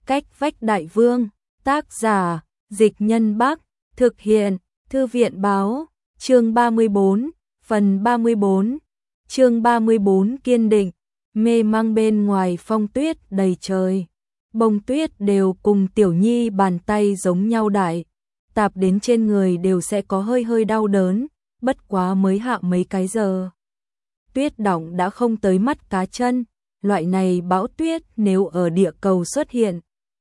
Cách vách đại vương, tác giả, Dịch Nhân Bắc, thực hiện, Thư viện báo, chương 34, phần 34, chương 34 kiên định, mê mang bên ngoài phong tuyết đầy trời. Bông tuyết đều cùng Tiểu Nhi bàn tay giống nhau đại, tạp đến trên người đều sẽ có hơi hơi đau đớn, bất quá mới hạ mấy cái giờ. Tuyết đọng đã không tới mắt cá chân, loại này bão tuyết nếu ở địa cầu xuất hiện,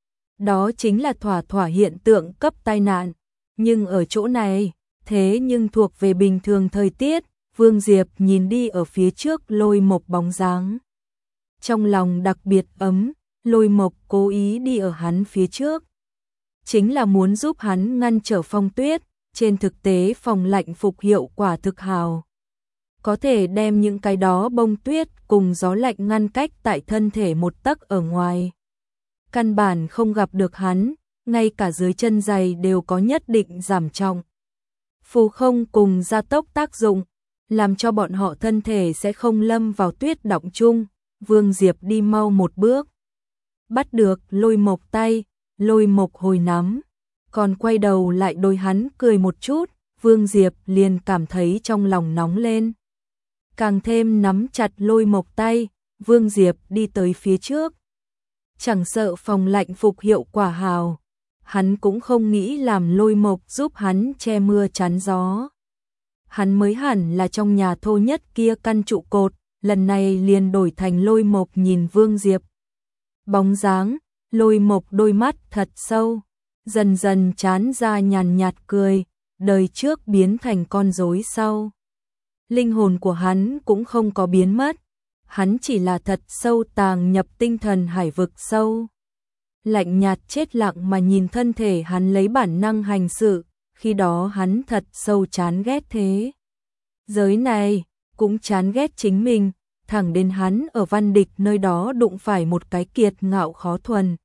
đó chính là thỏa hiện tượng cấp tai nạn, nhưng ở chỗ này, thế nhưng thuộc về bình thường thời tiết. Vương Diệp nhìn đi ở phía trước Lôi Mộc bóng dáng, trong lòng đặc biệt ấm. Lôi Mộc cố ý đi ở hắn phía trước, chính là muốn giúp hắn ngăn trở phong tuyết. Trên thực tế phòng lạnh phục hiệu quả thực hào, có thể đem những cái đó bông tuyết cùng gió lạnh ngăn cách tại thân thể một tấc ở ngoài. Căn bản không gặp được hắn, ngay cả dưới chân giày đều có nhất định giảm trọng. Phù không cùng gia tốc tác dụng, làm cho bọn họ thân thể sẽ không lâm vào tuyết đọng chung. Vương Diệp đi mau một bước, bắt được Lôi Mộc tay, Lôi Mộc hồi nắm, còn quay đầu lại đối hắn cười một chút. Vương Diệp liền cảm thấy trong lòng nóng lên, càng thêm nắm chặt Lôi Mộc tay. Vương Diệp đi tới phía trước, chẳng sợ phòng lạnh phục hiệu quả hào, hắn cũng không nghĩ làm Lôi Mộc giúp hắn che mưa chắn gió. Hắn mới hẳn là trong nhà thô nhất kia căn trụ cột, lần này liền đổi thành Lôi Mộc nhìn Vương Diệp bóng dáng. Lôi Mộc đôi mắt thật sâu, dần dần trán ra nhàn nhạt cười, đời trước biến thành con rối sau. Linh hồn của hắn cũng không có biến mất, hắn chỉ là thật sâu tàng nhập tinh thần hải vực sâu. Lạnh nhạt chết lặng mà nhìn thân thể hắn lấy bản năng hành sự, khi đó hắn thật sâu chán ghét thế giới này, cũng chán ghét chính mình, thẳng đến hắn ở Văn Địch nơi đó đụng phải một cái kiệt ngạo khó thuần,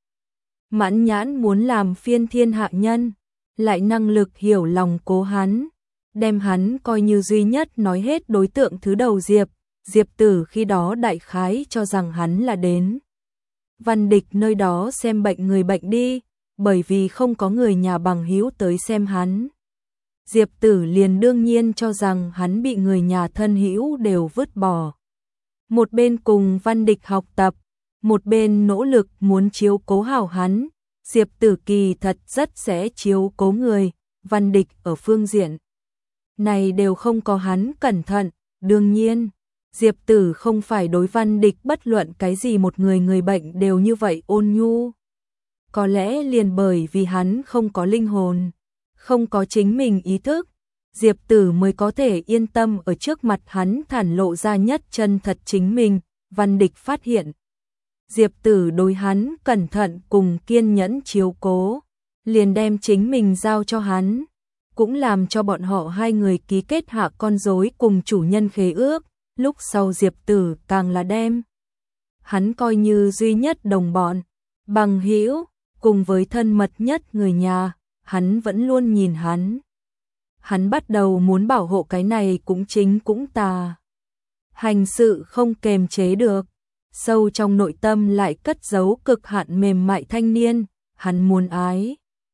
mãn nhãn muốn làm phiên thiên hạ nhân, lại năng lực hiểu lòng cố hắn, đem hắn coi như duy nhất nói hết đối tượng thứ đầu. Diệp Tử khi đó đại khái cho rằng hắn là đến Văn Địch nơi đó xem bệnh người bệnh đi, bởi vì không có người nhà bằng hữu tới xem hắn. Diệp Tử liền đương nhiên cho rằng hắn bị người nhà thân hữu đều vứt bỏ. Một bên cùng Văn Địch học tập, một bên nỗ lực muốn chiếu cố hảo hắn. Diệp Tử kỳ thật rất sẽ chiếu cố người, Văn Địch ở phương diện này đều không có hắn cẩn thận. Đương nhiên, Diệp Tử không phải đối Văn Địch bất luận cái gì một người bệnh đều như vậy ôn nhu. Có lẽ liền bởi vì hắn không có linh hồn, không có chính mình ý thức, Diệp Tử mới có thể yên tâm ở trước mặt hắn thản lộ ra nhất chân thật chính mình. Văn Địch phát hiện Diệp Tử đối hắn cẩn thận cùng kiên nhẫn chiếu cố, liền đem chính mình giao cho hắn, cũng làm cho bọn họ hai người ký kết hạ con rối cùng chủ nhân khế ước. Lúc sau Diệp Tử càng là đem hắn coi như duy nhất đồng bọn, bằng hữu, cùng với thân mật nhất người nhà. Hắn vẫn luôn nhìn hắn. Hắn bắt đầu muốn bảo hộ cái này cũng chính cũng tà. Hành sự không kềm chế được, sâu trong nội tâm lại cất giấu cực hạn mềm mại thanh niên. Hắn muốn ái,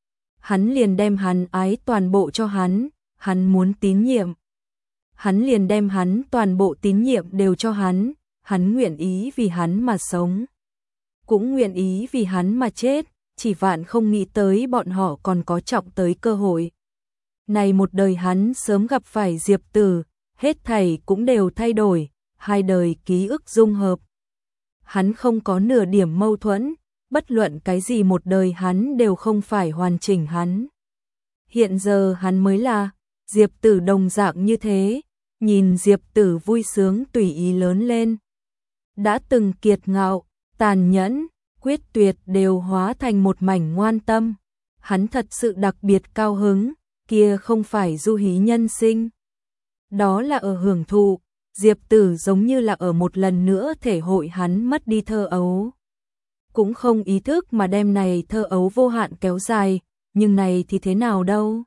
hắn liền đem hắn ái toàn bộ cho hắn. Hắn muốn tín nhiệm, hắn liền đem hắn toàn bộ tín nhiệm đều cho hắn. Hắn nguyện ý vì hắn mà sống, cũng nguyện ý vì hắn mà chết. Chỉ vạn không nghĩ tới bọn họ còn có trọng tới cơ hội này. Một đời hắn sớm gặp phải Diệp Tử, hết thảy cũng đều thay đổi, hai đời ký ức dung hợp. Hắn không có nửa điểm mâu thuẫn, bất luận cái gì một đời hắn đều không phải hoàn chỉnh hắn. Hiện giờ hắn mới là Diệp Tử đồng dạng như thế, nhìn Diệp Tử vui sướng tùy ý lớn lên. Đã từng kiệt ngạo, tàn nhẫn, quyết tuyệt đều hóa thành một mảnh ngoan tâm. Hắn thật sự đặc biệt cao hứng, kia không phải du hí nhân sinh, đó là ở hưởng thụ. Diệp Tử giống như là ở một lần nữa thể hội hắn mất đi thơ ấu, cũng không ý thức mà đem này thơ ấu vô hạn kéo dài. Nhưng này thì thế nào đâu,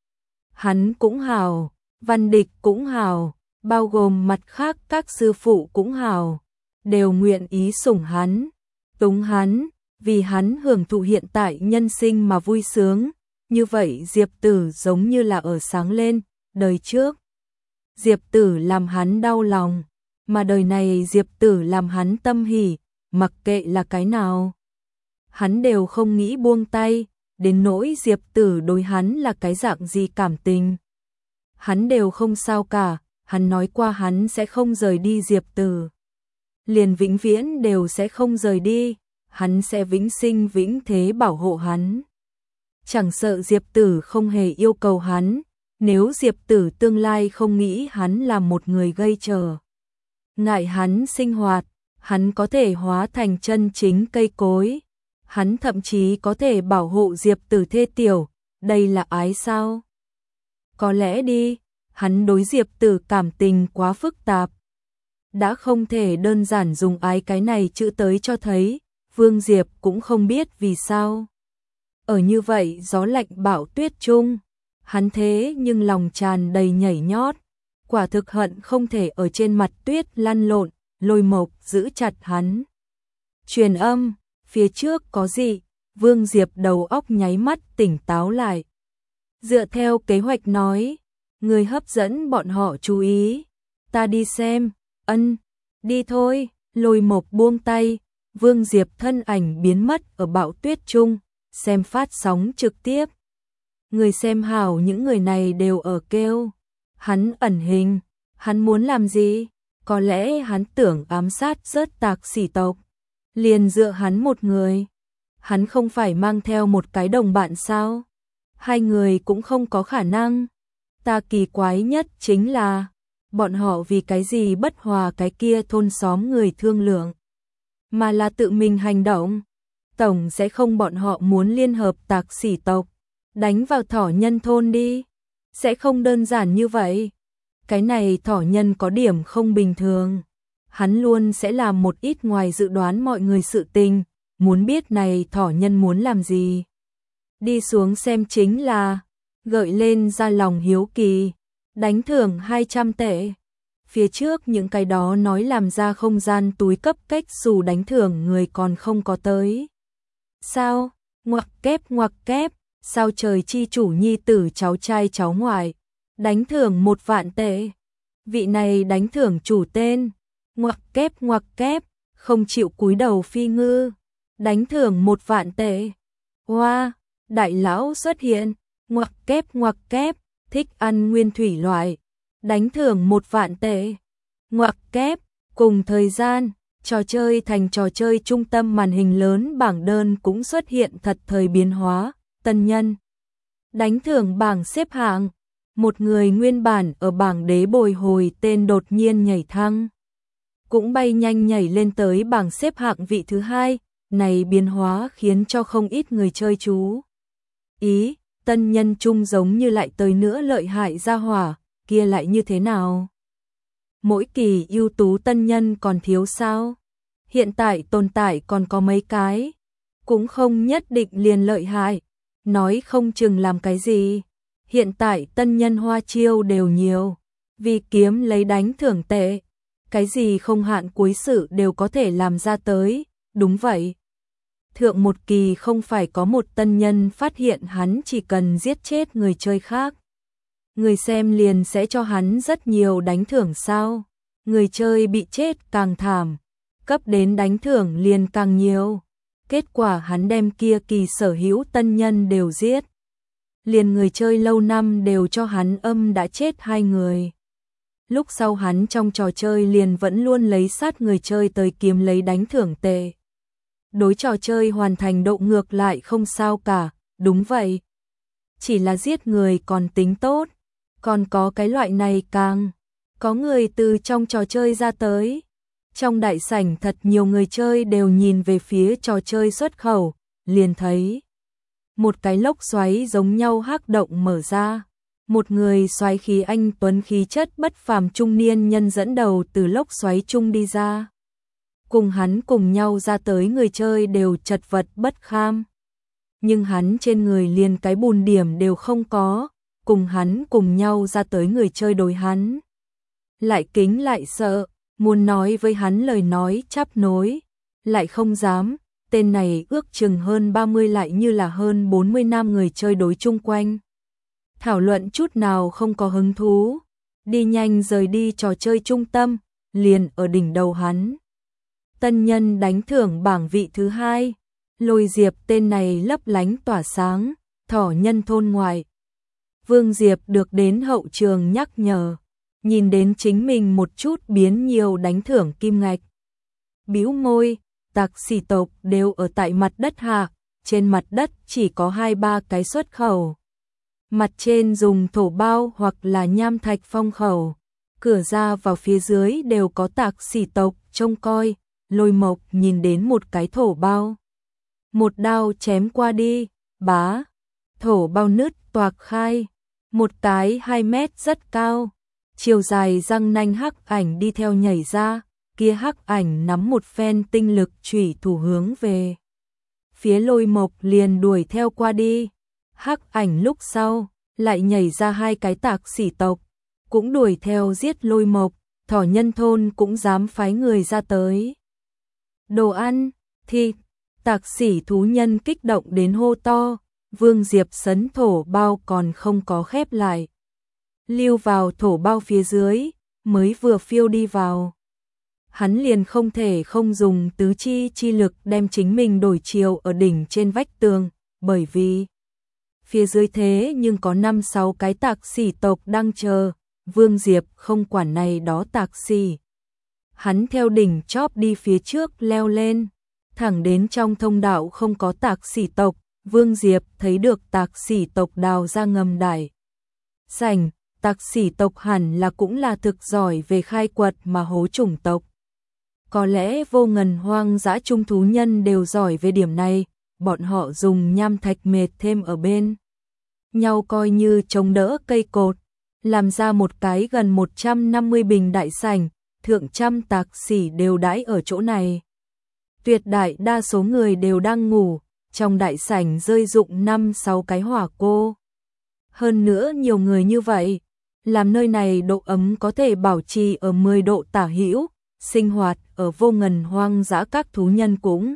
hắn cũng hào, Văn Địch cũng hào, bao gồm mặt khác các sư phụ cũng hào, đều nguyện ý sủng hắn, túng hắn. vì hắn hưởng thụ hiện tại nhân sinh mà vui sướng, như vậy Diệp Tử giống như là ở sáng lên, đời trước Diệp Tử làm hắn đau lòng, mà đời này Diệp Tử làm hắn tâm hỉ, mặc kệ là cái nào. Hắn đều không nghĩ buông tay, đến nỗi Diệp Tử đối hắn là cái dạng gì cảm tình. Hắn đều không sao cả, hắn nói qua hắn sẽ không rời đi Diệp Tử. Liền vĩnh viễn đều sẽ không rời đi, hắn sẽ vĩnh sinh vĩnh thế bảo hộ hắn. Chẳng sợ Diệp Tử không hề yêu cầu hắn, nếu Diệp Tử tương lai không nghĩ hắn là một người gây trở ngại hắn sinh hoạt, hắn có thể hóa thành chân chính cây cối. Hắn thậm chí có thể bảo hộ Diệp Tử thê tiểu, đây là ái sao? Có lẽ đi, hắn đối Diệp Tử cảm tình quá phức tạp. Đã không thể đơn giản dùng ái cái này chữ tới cho thấy, Vương Diệp cũng không biết vì sao. Ở như vậy gió lạnh bão tuyết chung, hắn thế nhưng lòng tràn đầy nhảy nhót, quả thực hận không thể ở trên mặt tuyết lăn lộn, Lôi Mộc giữ chặt hắn. Truyền âm, phía trước có gì? Vương Diệp đầu óc nháy mắt tỉnh táo lại. Dựa theo kế hoạch nói, người hấp dẫn bọn họ chú ý, ta đi xem. Ân, đi thôi. Lôi Mộc buông tay, Vương Diệp thân ảnh biến mất ở bão tuyết chung, xem phát sóng trực tiếp. Người xem hảo những người này đều ở kêu. Hắn ẩn hình, hắn muốn làm gì? Có lẽ hắn tưởng ám sát rớt tạc sỉ tộc. Liền dựa hắn một người. Hắn không phải mang theo một cái đồng bạn sao? Hai người cũng không có khả năng. Ta kỳ quái nhất chính là bọn họ vì cái gì bất hòa cái kia thôn xóm người thương lượng, mà là tự mình hành động. Tổng sẽ không bọn họ muốn liên hợp tạc sỉ tộc, đánh vào thỏ nhân thôn đi. Sẽ không đơn giản như vậy. Cái này thỏ nhân có điểm không bình thường. Hắn luôn sẽ làm một ít ngoài dự đoán mọi người sự tình, muốn biết này thỏ nhân muốn làm gì. Đi xuống xem chính là, gợi lên ra lòng hiếu kỳ, đánh thưởng 200 tệ. Phía trước những cái đó nói làm ra không gian túi cấp cách xù đánh thưởng người còn không có tới. Sao? Ngoặc kép, sao trời chi chủ nhi tử cháu trai cháu ngoại, đánh thưởng 1 vạn tệ. Vị này đánh thưởng chủ tên, ngoặc kép, không chịu cúi đầu phi ngư, đánh thưởng 1 vạn tệ. Hoa, đại lão xuất hiện, ngoặc kép, thích ăn nguyên thủy loại, đánh thưởng 1 vạn tệ. Ngoặc kép, cùng thời gian, trò chơi thành trò chơi trung tâm màn hình lớn bảng đơn cũng xuất hiện thật thời biến hóa, tân nhân. Đánh thưởng bảng xếp hạng, một người nguyên bản ở bảng đế bồi hồi tên đột nhiên nhảy thăng. Cũng bay nhanh nhảy lên tới bảng xếp hạng vị thứ 2, này biến hóa khiến cho không ít người chơi chú ý, tân nhân chung giống như lại tới nữa lợi hại ra hỏa, kia lại như thế nào? Mỗi kỳ ưu tú tân nhân còn thiếu sao? Hiện tại tồn tại còn có mấy cái, cũng không nhất định liền lợi hại, nói không chừng làm cái gì. Hiện tại tân nhân hoa chiêu đều nhiều, vì kiếm lấy đánh thưởng tệ, cái gì không hạn cuối sự đều có thể làm ra tới, đúng vậy. Thượng một kỳ không phải có một tân nhân phát hiện hắn chỉ cần giết chết người chơi khác, người xem liền sẽ cho hắn rất nhiều đánh thưởng sao? Người chơi bị chết càng thảm, cấp đến đánh thưởng liền càng nhiều. Kết quả hắn đem kia kỳ sở hữu tân nhân đều giết. Liền người chơi lâu năm đều cho hắn âm đã chết 2 người. Lúc sau hắn trong trò chơi liền vẫn luôn lấy sát người chơi tới kiếm lấy đánh thưởng tệ. Đối trò chơi hoàn thành độ ngược lại không sao cả, đúng vậy. Chỉ là giết người còn tính tốt, còn có cái loại này càng. Có người từ trong trò chơi ra tới. Trong đại sảnh thật nhiều người chơi đều nhìn về phía trò chơi xuất khẩu, liền thấy một cái lốc xoáy giống nhau hắc động mở ra. Một người xoáy khí anh tuấn khí chất bất phàm trung niên nhân dẫn đầu từ lốc xoáy chung đi ra. Cùng hắn cùng nhau ra tới người chơi đều chật vật bất kham. Nhưng hắn trên người liền cái bùn điểm đều không có, cùng hắn cùng nhau ra tới người chơi đối hắn. Lại kính lại sợ, muốn nói với hắn lời nói chắp nối, lại không dám, tên này ước chừng hơn 30 lại như là hơn 40 nam người chơi đối chung quanh. Thảo luận chút nào không có hứng thú, đi nhanh rời đi trò chơi trung tâm, liền ở đỉnh đầu hắn. Tân nhân đánh thưởng bảng vị thứ 2, Lôi Diệp tên này lấp lánh tỏa sáng, thỏ nhân thôn ngoài. Vương Diệp được đến hậu trường nhắc nhở, nhìn đến chính mình một chút biến nhiều đánh thưởng kim ngạch. Bĩu môi, tạc xỉ tộc đều ở tại mặt đất hạ, trên mặt đất chỉ có 2-3 cái xuất khẩu. Mặt trên dùng thổ bao hoặc là nham thạch phong khẩu, cửa ra vào phía dưới đều có tạc xỉ tộc trông coi. Lôi Mộc nhìn đến một cái thổ bao, một đao chém qua đi, bá, thổ bao nứt toạc khai, một cái 2 mét rất cao, chiều dài răng nanh hắc ảnh đi theo nhảy ra, kia hắc ảnh nắm một phen tinh lực chủy thủ hướng về phía Lôi Mộc liền đuổi theo qua đi. Hắc ảnh lúc sau lại nhảy ra 2 cái tạc xỉ tộc, cũng đuổi theo giết Lôi Mộc, thỏ nhân thôn cũng dám phái người ra tới. Đồ ăn, thịt, tạc xỉ thú nhân kích động đến hô to, Vương Diệp sấn thổ bao còn không có khép lại. Lưu vào thổ bao phía dưới, mới vừa phiêu đi vào. Hắn liền không thể không dùng tứ chi lực đem chính mình đổi chiều ở đỉnh trên vách tường, bởi vì phía dưới thế nhưng có 5-6 cái tạc xỉ tộc đang chờ, Vương Diệp không quản này đó tạc xỉ. Hắn theo đỉnh chóp đi phía trước leo lên, thẳng đến trong thông đạo không có tạc xỉ tộc, Vương Diệp thấy được tạc xỉ tộc đào ra ngầm đại sảnh, tạc xỉ tộc hẳn là cũng là thực giỏi về khai quật mà hố chủng tộc. Có lẽ vô ngần hoang dã trung thú nhân đều giỏi về điểm này, bọn họ dùng nham thạch mệt thêm ở bên nhau coi như chống đỡ cây cột, làm ra một cái gần 150 bình đại sảnh, thượng trăm tạc xỉ đều đãi ở chỗ này. Tuyệt đại đa số người đều đang ngủ, trong đại sảnh rơi rụng 5-6 cái hỏa cô. Hơn nữa nhiều người như vậy, làm nơi này độ ấm có thể bảo trì ở 10 độ tả hữu, sinh hoạt ở vô ngần hoang dã các thú nhân cũng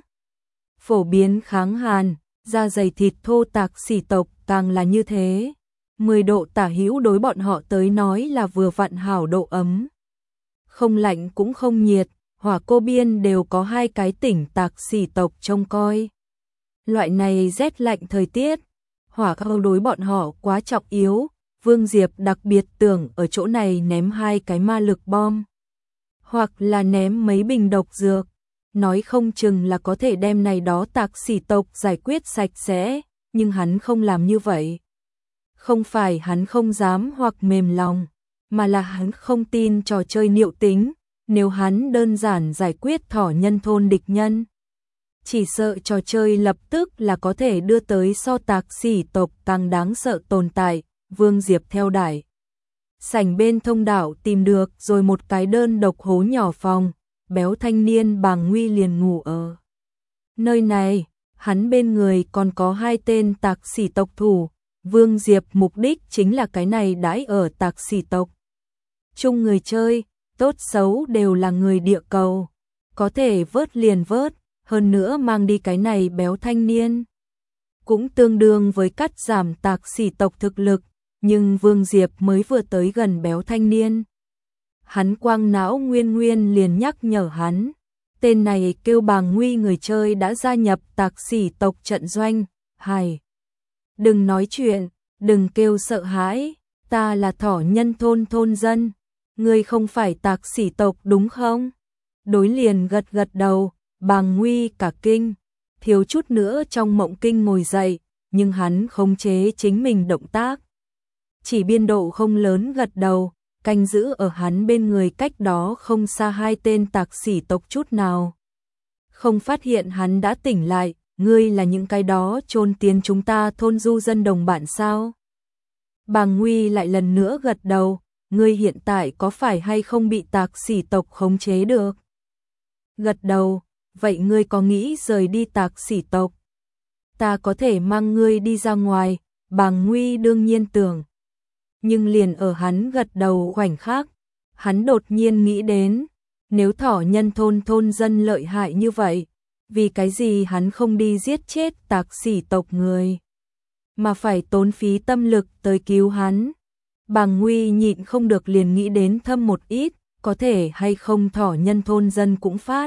phổ biến kháng hàn, da dày thịt thô tạc xỉ tộc càng là như thế. 10 độ tả hữu đối bọn họ tới nói là vừa vặn hảo độ ấm. Không lạnh cũng không nhiệt, hỏa cô biên đều có 2 cái tỉnh tạc xỉ tộc trông coi. Loại này rét lạnh thời tiết, hỏa câu đối bọn họ quá trọng yếu, Vương Diệp đặc biệt tưởng ở chỗ này ném 2 cái ma lực bom, hoặc là ném mấy bình độc dược, nói không chừng là có thể đem này đó tạc xỉ tộc giải quyết sạch sẽ, nhưng hắn không làm như vậy. Không phải hắn không dám hoặc mềm lòng, mà là hắn không tin trò chơi niệu tính, nếu hắn đơn giản giải quyết thỏ nhân thôn địch nhân, chỉ sợ trò chơi lập tức là có thể đưa tới so tạc xỉ tộc càng đáng sợ tồn tại. Vương Diệp theo đại sảnh bên thông đạo tìm được rồi một cái đơn độc hố nhỏ phòng, béo thanh niên Bàng Nguy liền ngủ ở nơi này, hắn bên người còn có 2 tên tạc xỉ tộc thủ. Vương Diệp mục đích chính là cái này đãi ở tạc xỉ tộc. Chung người chơi, tốt xấu đều là người địa cầu, có thể vớt liền vớt, hơn nữa mang đi cái này béo thanh niên. Cũng tương đương với cắt giảm tạc xỉ tộc thực lực, nhưng Vương Diệp mới vừa tới gần béo thanh niên. Hắn quang não nguyên liền nhắc nhở hắn, tên này kêu Bàng Nguy người chơi đã gia nhập tạc xỉ tộc trận doanh, hài. Đừng nói chuyện, đừng kêu sợ hãi, ta là thỏ nhân thôn thôn dân, ngươi không phải tạc xỉ tộc đúng không? Đối liền gật gật đầu, Bàng Nguy cả kinh, thiếu chút nữa trong mộng kinh ngồi dậy, nhưng hắn khống chế chính mình động tác. Chỉ biên độ không lớn gật đầu, canh giữ ở hắn bên người cách đó không xa 2 tên tạc xỉ tộc chút nào. Không phát hiện hắn đã tỉnh lại, ngươi là những cái đó chôn tiền chúng ta thôn du dân đồng bạn sao? Bàng Nguy lại lần nữa gật đầu, ngươi hiện tại có phải hay không bị tạc xỉ tộc khống chế được? Gật đầu, vậy ngươi có nghĩ rời đi tạc xỉ tộc? Ta có thể mang ngươi đi ra ngoài, Bàng Nguy đương nhiên tưởng. Nhưng liền ở hắn gật đầu khoảnh khắc, hắn đột nhiên nghĩ đến, nếu thỏ nhân thôn thôn dân lợi hại như vậy, vì cái gì hắn không đi giết chết Tạc Sỉ tộc người, mà phải tốn phí tâm lực tới cứu hắn. Bàng Nguy nhịn không được liền nghĩ đến thâm một ít, có thể hay không thỏ nhân thôn dân cũng phát.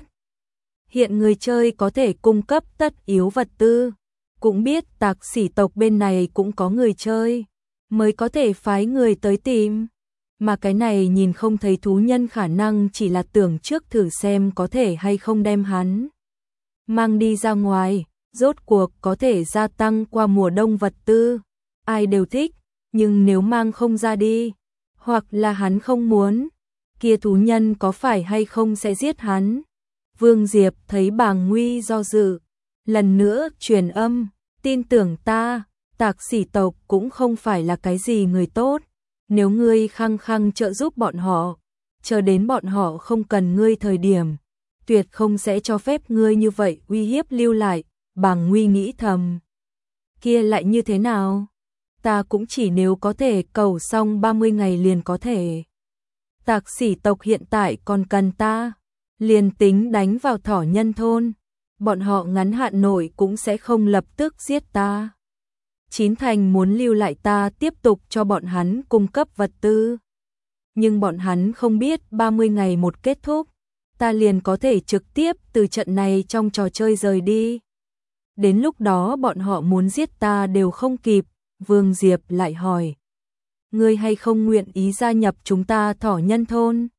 Hiện người chơi có thể cung cấp tất yếu vật tư, cũng biết Tạc Sỉ tộc bên này cũng có người chơi, mới có thể phái người tới tìm. Mà cái này nhìn không thấy thú nhân khả năng chỉ là tưởng trước thử xem có thể hay không đem hắn mang đi ra ngoài, rốt cuộc có thể gia tăng qua mùa đông vật tư. Ai đều thích, nhưng nếu mang không ra đi, hoặc là hắn không muốn, kia thú nhân có phải hay không sẽ giết hắn. Vương Diệp thấy Bàng Nguy do dự, lần nữa truyền âm, tin tưởng ta, Tạc Sỉ tộc cũng không phải là cái gì người tốt, nếu ngươi khăng khăng trợ giúp bọn họ, chờ đến bọn họ không cần ngươi thời điểm, tuyệt không sẽ cho phép ngươi như vậy uy hiếp lưu lại. Bàng Nguy nghĩ thầm, kia lại như thế nào? Ta cũng chỉ nếu có thể cầu xong 30 ngày liền có thể. Tạc Sỉ tộc hiện tại còn cần ta, liền tính đánh vào thỏ nhân thôn, bọn họ ngắn hạn nội cũng sẽ không lập tức giết ta. Chín thành muốn lưu lại ta tiếp tục cho bọn hắn cung cấp vật tư. Nhưng bọn hắn không biết 30 ngày một kết thúc, ta liền có thể trực tiếp từ trận này trong trò chơi rời đi. Đến lúc đó bọn họ muốn giết ta đều không kịp. Vương Diệp lại hỏi, ngươi hay không nguyện ý gia nhập chúng ta thỏ nhân thôn?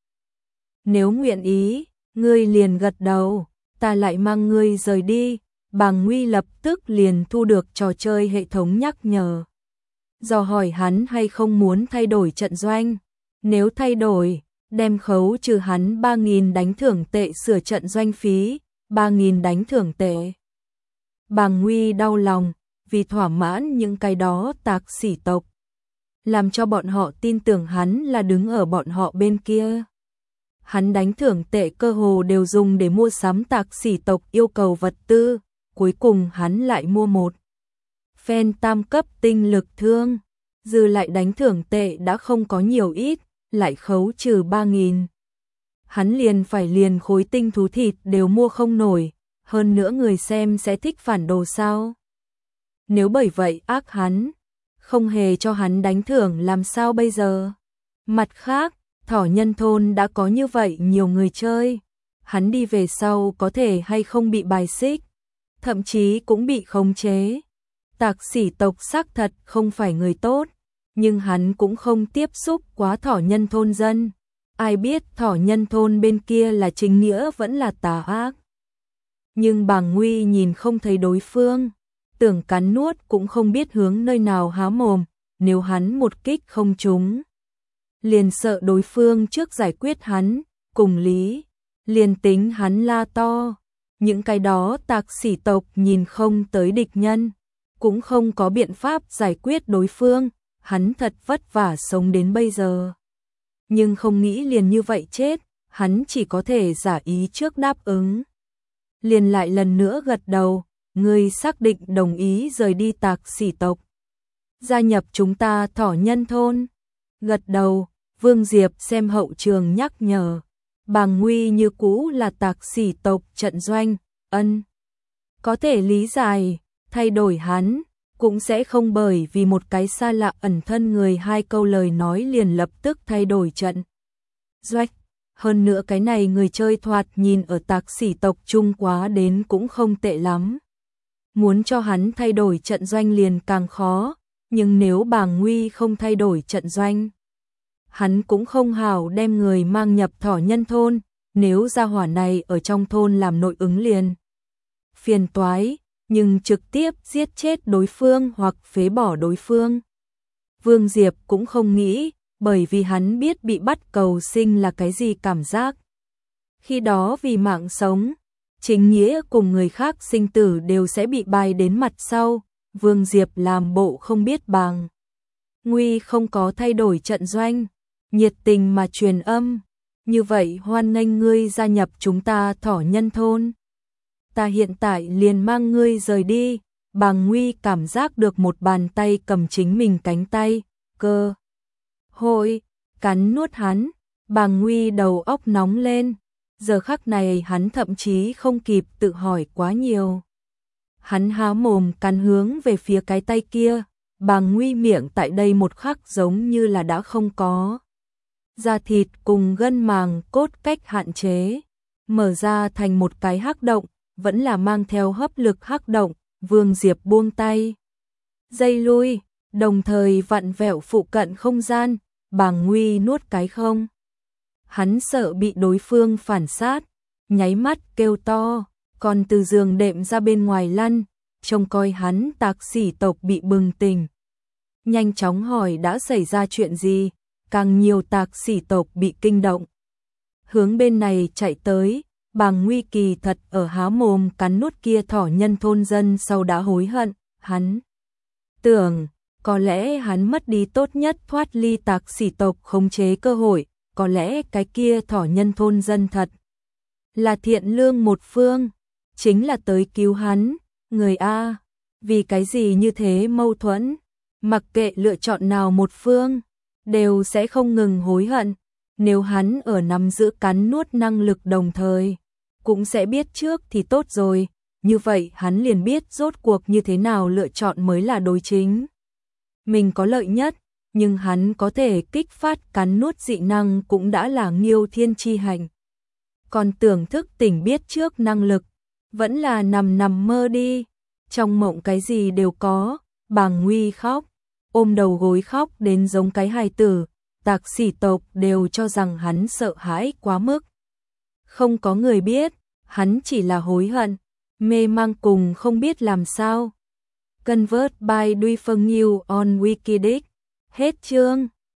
Nếu nguyện ý, ngươi liền gật đầu, ta lại mang ngươi rời đi. Bàng Nguy lập tức liền thu được trò chơi hệ thống nhắc nhở, dò hỏi hắn hay không muốn thay đổi trận doanh. Nếu thay đổi, đem khấu trừ hắn 3.000 đánh thưởng tệ sửa trận doanh phí. 3.000 đánh thưởng tệ. Bàng Nguy đau lòng, vì thỏa mãn những cái đó Tạc Sỉ tộc, làm cho bọn họ tin tưởng hắn là đứng ở bọn họ bên kia. Hắn đánh thưởng tệ cơ hồ đều dùng để mua sắm Tạc Sỉ tộc yêu cầu vật tư, cuối cùng hắn lại mua một phen tam cấp tinh lực thương, dư lại đánh thưởng tệ đã không có nhiều ít, lại khấu trừ 3.000. Hắn liền phải liền khối tinh thú thịt đều mua không nổi, hơn nữa người xem sẽ thích phản đồ sao? Nếu bởi vậy ác hắn, không hề cho hắn đánh thưởng làm sao bây giờ? Mặt khác, thỏ nhân thôn đã có như vậy nhiều người chơi, hắn đi về sau có thể hay không bị bài xích, thậm chí cũng bị khống chế. Tạc Sỉ tộc xác thật không phải người tốt, nhưng hắn cũng không tiếp xúc quá thỏ nhân thôn dân. Ai biết thỏ nhân thôn bên kia là chính nghĩa vẫn là tà ác. Nhưng Bàng Nguy nhìn không thấy đối phương, tưởng cắn nuốt cũng không biết hướng nơi nào há mồm, nếu hắn một kích không trúng, liền sợ đối phương trước giải quyết hắn, cùng lý, liền tính hắn la to, những cái đó Tạc Sỉ tộc nhìn không tới địch nhân, cũng không có biện pháp giải quyết đối phương, hắn thật vất vả sống đến bây giờ. Nhưng không nghĩ liền như vậy chết, hắn chỉ có thể giả ý trước đáp ứng. Liền lại lần nữa gật đầu, ngươi xác định đồng ý rời đi Tạc Sỉ tộc, gia nhập chúng ta thỏ nhân thôn. Gật đầu, Vương Diệp xem hậu trường nhắc nhở, Bàng Nguy như cũ là Tạc Sỉ tộc trận doanh, ân. Có thể lý giải, thay đổi hắn, cũng sẽ không bởi vì một cái xa lạ ẩn thân người hai câu lời nói liền lập tức thay đổi trận doanh. Hơn nữa cái này người chơi thoạt nhìn ở Tạc Sỉ tộc chung quá đến cũng không tệ lắm. Muốn cho hắn thay đổi trận doanh liền càng khó, nhưng nếu Bàng Nguy không thay đổi trận doanh, hắn cũng không hảo đem người mang nhập thỏ nhân thôn, nếu gia hỏa này ở trong thôn làm nội ứng liền phiền toái, nhưng trực tiếp giết chết đối phương hoặc phế bỏ đối phương. Vương Diệp cũng không nghĩ, bởi vì hắn biết bị bắt cầu sinh là cái gì cảm giác. Khi đó vì mạng sống, chính nghĩa cùng người khác sinh tử đều sẽ bị bài đến mặt sau. Vương Diệp làm bộ không biết Bàng Nguy không có thay đổi trận doanh, nhiệt tình mà truyền âm, như vậy hoan nghênh ngươi gia nhập chúng ta thỏ nhân thôn. Ta hiện tại liền mang ngươi rời đi. Bàng Nguy cảm giác được một bàn tay cầm chính mình cánh tay, cơ hội cắn nuốt hắn. Bàng Nguy đầu óc nóng lên, Giờ khắc này hắn thậm chí không kịp tự hỏi quá nhiều. Hắn há mồm cắn hướng về phía cái tay kia, Bàng Nguy miệng tại đây một khắc giống như là đã không có. Da thịt cùng gân màng cốt cách hạn chế, mở ra thành một cái hắc động, vẫn là mang theo hấp lực hắc động, Vương Diệp buông tay. Dây lui, đồng thời vặn vẹo phụ cận không gian, Bàng Nguy nuốt cái không. Hắn sợ bị đối phương phản sát, nháy mắt kêu to, còn từ giường đệm ra bên ngoài lăn, trông coi hắn Tạc Sỉ tộc bị bừng tỉnh. Nhanh chóng hỏi đã xảy ra chuyện gì, càng nhiều Tạc Sỉ tộc bị kinh động. Hướng bên này chạy tới, Bàng Nguy kỳ thật ở há mồm cắn nuốt kia thỏ nhân thôn dân sau đã hối hận, hắn tưởng có lẽ hắn mất đi tốt nhất thoát ly Tạc Sỉ tộc khống chế cơ hội, có lẽ cái kia thỏ nhân thôn dân thật là thiện lương một phương, chính là tới cứu hắn, người A, vì cái gì như thế mâu thuẫn, mặc kệ lựa chọn nào một phương, đều sẽ không ngừng hối hận, nếu hắn ở nắm giữ cắn nuốt năng lực đồng thời, cũng sẽ biết trước thì tốt rồi, như vậy hắn liền biết rốt cuộc như thế nào lựa chọn mới là đối chính. Mình có lợi nhất, nhưng hắn có thể kích phát cắn nuốt dị năng cũng đã là Nghiêu Thiên chi hành. Còn tưởng thức tỉnh biết trước năng lực, vẫn là nằm mơ đi, trong mộng cái gì đều có, Bàng Nguy khóc, ôm đầu gối khóc đến giống cái hài tử, Tạc Sỉ tộc đều cho rằng hắn sợ hãi quá mức. Không có người biết, hắn chỉ là hối hận, mê mang cùng không biết làm sao. Convert by Duy Phương New on Wikidic. Hết chương.